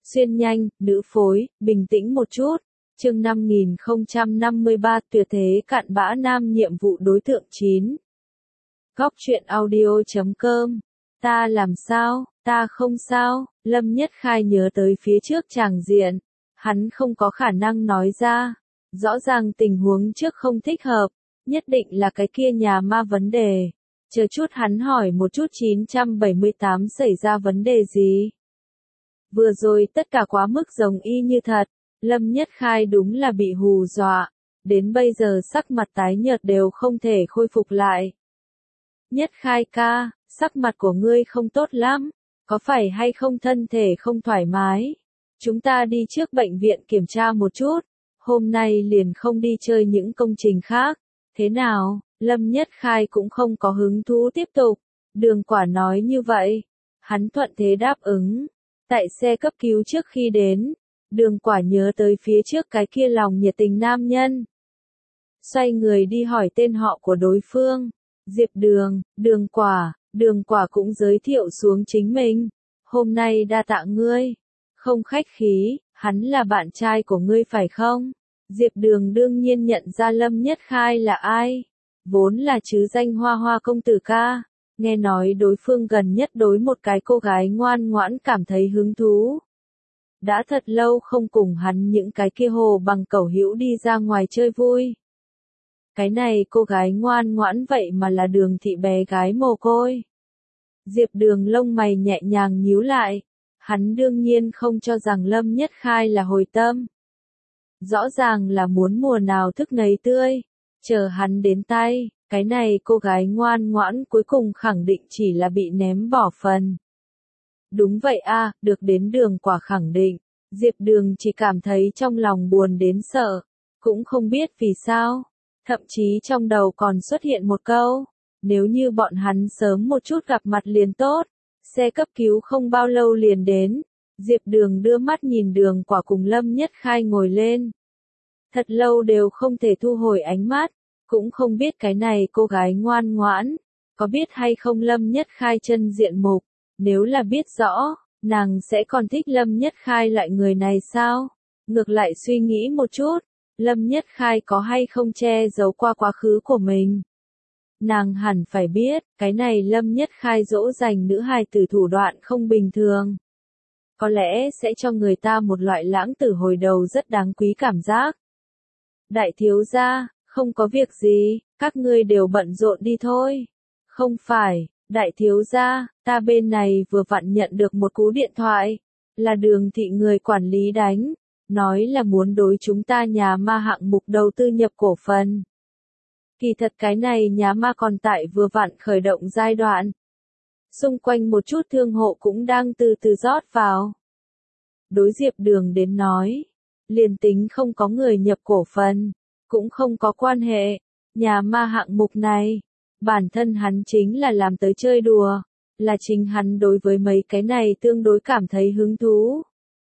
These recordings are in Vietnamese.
Xuyên nhanh, nữ phối, bình tĩnh một chút. Chương 5053 tuyệt thế cặn bã nam nhiệm vụ đối tượng 9. Góc truyện audio.com. Ta làm sao, ta không sao, Lâm Nhất Khai nhớ tới phía trước tràng diện. Hắn không có khả năng nói ra. Rõ ràng tình huống trước không thích hợp, nhất định là cái kia nhà ma vấn đề. Chờ chút hắn hỏi một chút 978 xảy ra vấn đề gì? Vừa rồi tất cả quá mức giống y như thật, Lâm Nhất Khai đúng là bị hù dọa, đến bây giờ sắc mặt tái nhợt đều không thể khôi phục lại. Nhất Khai ca, sắc mặt của ngươi không tốt lắm, có phải hay không thân thể không thoải mái? Chúng ta đi trước bệnh viện kiểm tra một chút, hôm nay liền không đi chơi những công trình khác, thế nào? Lâm Nhất Khai cũng không có hứng thú tiếp tục, Đường Quả nói như vậy, hắn thuận thế đáp ứng. Tại xe cấp cứu trước khi đến, Đường Quả nhớ tới phía trước cái kia lòng nhiệt tình nam nhân. Xoay người đi hỏi tên họ của đối phương, Diệp Đường, Đường Quả cũng giới thiệu xuống chính mình. Hôm nay đa tạ ngươi, không khách khí, hắn là bạn trai của ngươi phải không? Diệp Đường đương nhiên nhận ra Lâm Nhất Khai là ai, vốn là chứ danh Hoa Hoa công tử ca. Nghe nói đối phương gần nhất đối một cái cô gái ngoan ngoãn cảm thấy hứng thú. Đã thật lâu không cùng hắn những cái kia hồ bằng cẩu hữu đi ra ngoài chơi vui. Cái này cô gái ngoan ngoãn vậy mà là Đường thị bé gái mồ côi. Diệp Đường lông mày nhẹ nhàng nhíu lại. Hắn đương nhiên không cho rằng Lâm Nhất Khai là hồi tâm. Rõ ràng là muốn mùa nào thức nấy tươi. Chờ hắn đến tay. Cái này cô gái ngoan ngoãn cuối cùng khẳng định chỉ là bị ném bỏ phần. Đúng vậy a, được đến Đường Quả khẳng định, Diệp Đường chỉ cảm thấy trong lòng buồn đến sợ, cũng không biết vì sao, thậm chí trong đầu còn xuất hiện một câu, nếu như bọn hắn sớm một chút gặp mặt liền tốt, xe cấp cứu không bao lâu liền đến. Diệp Đường đưa mắt nhìn Đường Quả cùng Lâm Nhất Khai ngồi lên. Thật lâu đều không thể thu hồi ánh mắt. Cũng không biết cái này cô gái ngoan ngoãn, có biết hay không Lâm Nhất Khai chân diện mục, nếu là biết rõ, nàng sẽ còn thích Lâm Nhất Khai loại người này sao? Ngược lại suy nghĩ một chút, Lâm Nhất Khai có hay không che giấu qua quá khứ của mình? Nàng hẳn phải biết, cái này Lâm Nhất Khai dỗ dành nữ hài tử thủ đoạn không bình thường. Có lẽ sẽ cho người ta một loại lãng tử hồi đầu rất đáng quý cảm giác. Đại thiếu gia, không có việc gì, các ngươi đều bận rộn đi thôi. Không phải, đại thiếu gia, ta bên này vừa vặn nhận được một cú điện thoại, là Đường thị người quản lý đánh, nói là muốn đối chúng ta nhà ma hạng mục đầu tư nhập cổ phần. Kỳ thật cái này nhà ma còn tại vừa vặn khởi động giai đoạn. Xung quanh một chút thương hộ cũng đang từ từ rót vào. Đối Diệp Đường đến nói, liền tính không có người nhập cổ phần, cũng không có quan hệ, nhà ma hạng mục này, bản thân hắn chính là làm tới chơi đùa, là chính hắn đối với mấy cái này tương đối cảm thấy hứng thú.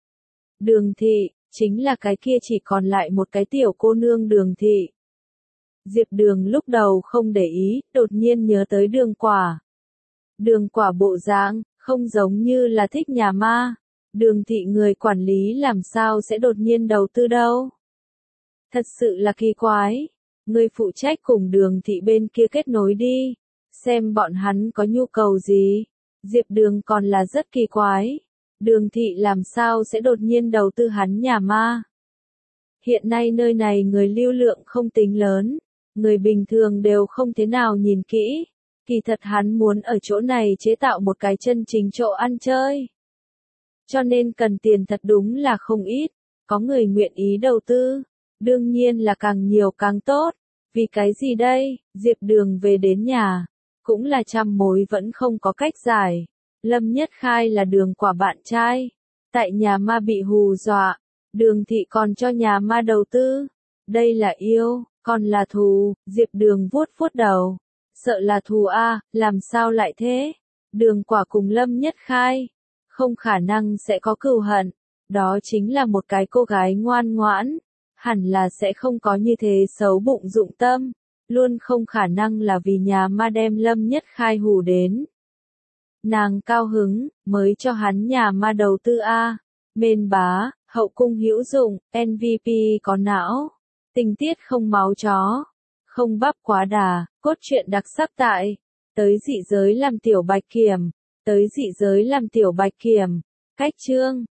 Đường thị, chính là cái kia chỉ còn lại một cái tiểu cô nương Đường thị. Diệp Đường lúc đầu không để ý, đột nhiên nhớ tới Đường Quả. Đường Quả bộ dáng, không giống như là thích nhà ma, Đường thị người quản lý làm sao sẽ đột nhiên đầu tư đâu. Thật sự là kỳ quái, người phụ trách cùng Đường thị bên kia kết nối đi, xem bọn hắn có nhu cầu gì. Diệp Đường còn là rất kỳ quái, Đường thị làm sao sẽ đột nhiên đầu tư hắn nhà ma. Hiện nay nơi này người lưu lượng không tính lớn, người bình thường đều không thế nào nhìn kỹ, kỳ thật hắn muốn ở chỗ này chế tạo một cái chân chính chỗ ăn chơi. Cho nên cần tiền thật đúng là không ít, có người nguyện ý đầu tư. Đương nhiên là càng nhiều càng tốt, vì cái gì đây? Diệp Đường về đến nhà, cũng là trăm mối vẫn không có cách giải. Lâm Nhất Khai là Đường Quả bạn trai, tại nhà ma bị hù dọa, Đường thị còn cho nhà ma đầu tư. Đây là yêu, còn là thù? Diệp Đường vuốt vuốt đầu, sợ là thù a, làm sao lại thế? Đường Quả cùng Lâm Nhất Khai, không khả năng sẽ có cừu hận, đó chính là một cái cô gái ngoan ngoãn. Hẳn là sẽ không có như thế xấu bụng dụng tâm, luôn không khả năng là vì nhà ma đem Lâm Nhất Khai hù đến. Nàng cao hứng, mới cho hắn nhà ma đầu tư a. Mên bá, hậu cung hữu dụng, MVP có não. Tình tiết không máu chó, không bắp quá đà, cốt truyện đặc sắc tại. Tới dị giới làm tiểu bạch kiểm. Tới dị giới làm tiểu bạch kiểm. Cách chương